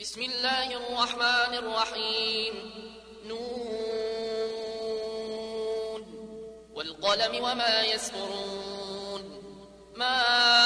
بسم الله الرحمن الرحيم. نون والقلم وما يسطرون. ما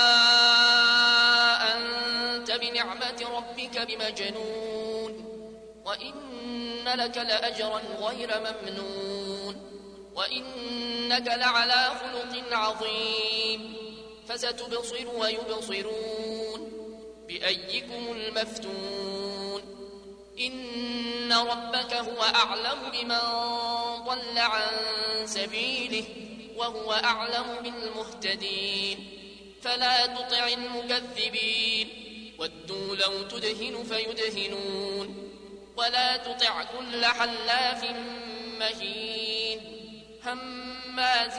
أنت بنعمة ربك بمجنون، وإن لك لأجرا غير ممنون، وإنك لعلى خلق عظيم. فستبصر ويبصرون بأيكم المفتون. إن ربك هو أعلم بمن ضل عن سبيله وهو أعلم بالمهتدين. فلا تطع المكذبين، ودوا لو تدهن فيدهنون. ولا تطع كل حلاف مهين هماز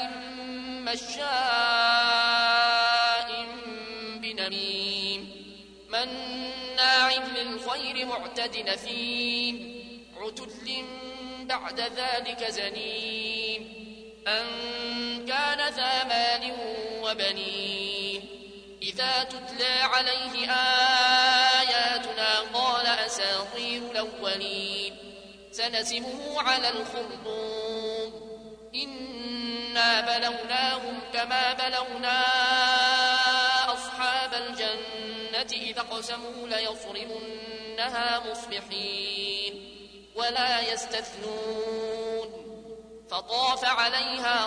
مشاء بنميم مناع للخير معتد أثيم عتل بعد ذلك زنيم أن كان ذا مال وبنين. إذا تتلى عليه آياتنا قال أساطير الأولين. سنسمه على الخرطوم. إنا بلوناهم كما بلونا أصحاب الجنة إذا اقسموا ليصرمنها مصبحين ولا يستثنون. فطاف عليها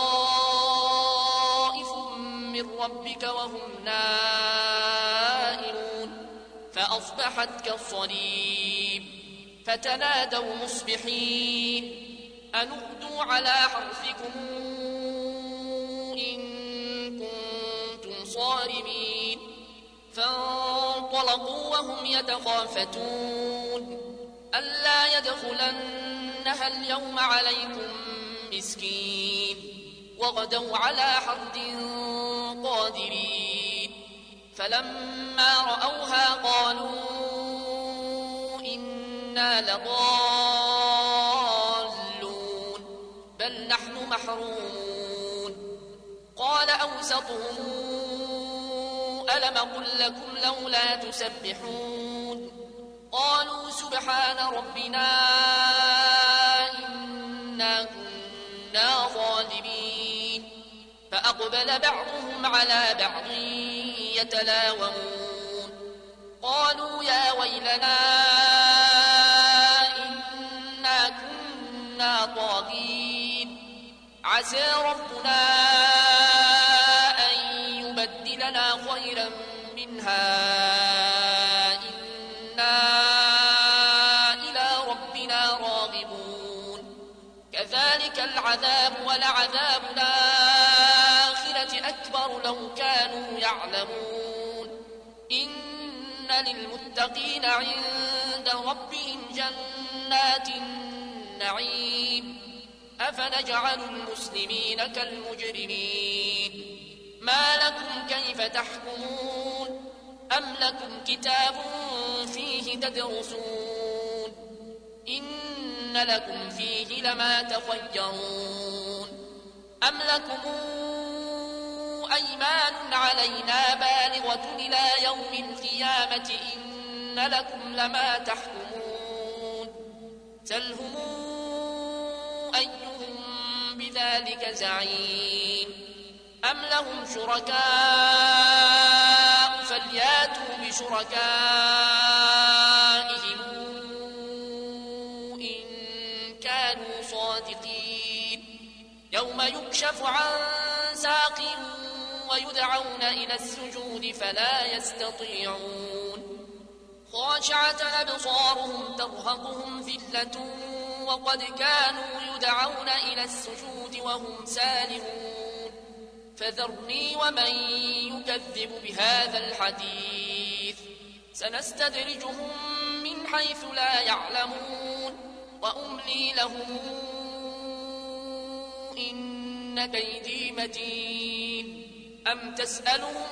طائف من ربك وهم نائمون فأصبحت كالصريم. فتنادوا مصبحين أن اغدوا على حرثكم إن كنتم صارمين. فانطلقوا وهم يتخافتون ألا يدخلنها اليوم عليكم مسكين. وغدوا على حرد قادرين. فلما رأوها قالوا إنا لضالون بل نحن محرومون. قال أوسطهم ألم أقل لكم لولا تسبحون. قالوا سبحان ربنا إنا كنا ظالمين. فأقبل بعضهم على بعض يتلاومون قالوا يا ويلنا إنا كنا طاغين. عسى ربنا أن يبدلنا خيرا منها إنا إلى ربنا راغبون. كذلك العذاب ولعذاب الآخرة أكبر لو كانوا يعلمون. إن للمتقين عند ربهم جنات النعيم. أفنجعل المسلمين كالمجرمين. ما لكم كيف تحكمون؟ أم لكم كتاب فيه تدرسون إن لكم فيه لما تخيرون. أم لكم أيمان علينا بالغة إلى يوم القيامة إن لكم لما تحكمون. سلهم أيهم بذلك زعيم. أم لهم شركاء فلياتوا بشركائهم إن كانوا صادقين. يوم يكشف عن ساق ويدعون إلى السجود فلا يستطيعون. خاشعة أبصارهم ترهقهم ذلة وقد كانوا يدعون إلى السجود وهم سالمون. فذرني ومن يكذب بهذا الحديث سنستدرجهم من حيث لا يعلمون وأملي لهم إن كيدي متين. أم تسألهم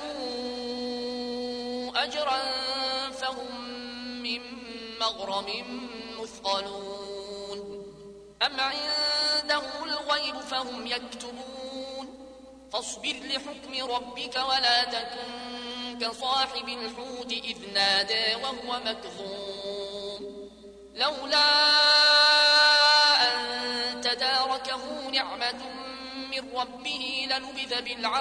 أجرا فهم من مغرم مثقلون. أم عندهم الغيب فهم يكتبون. فاصبر لحكم ربك ولا تكن كصاحب الحوت إذ نادى وهو مكظوم لولا أن تداركه نعمة من ربه لنبذ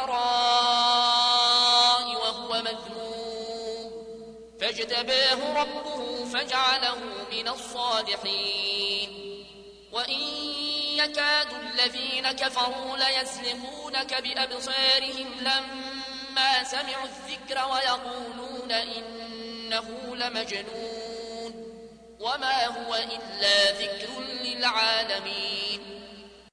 بالعراء وهو مذموم فاجتباه ربه فجعله من الصالحين وإن يكاد الذين كفروا ليزلقونك بأبصارهم لما سمعوا الذكر ويقولون إنه لمجنون وما هو إلا ذكر للعالمين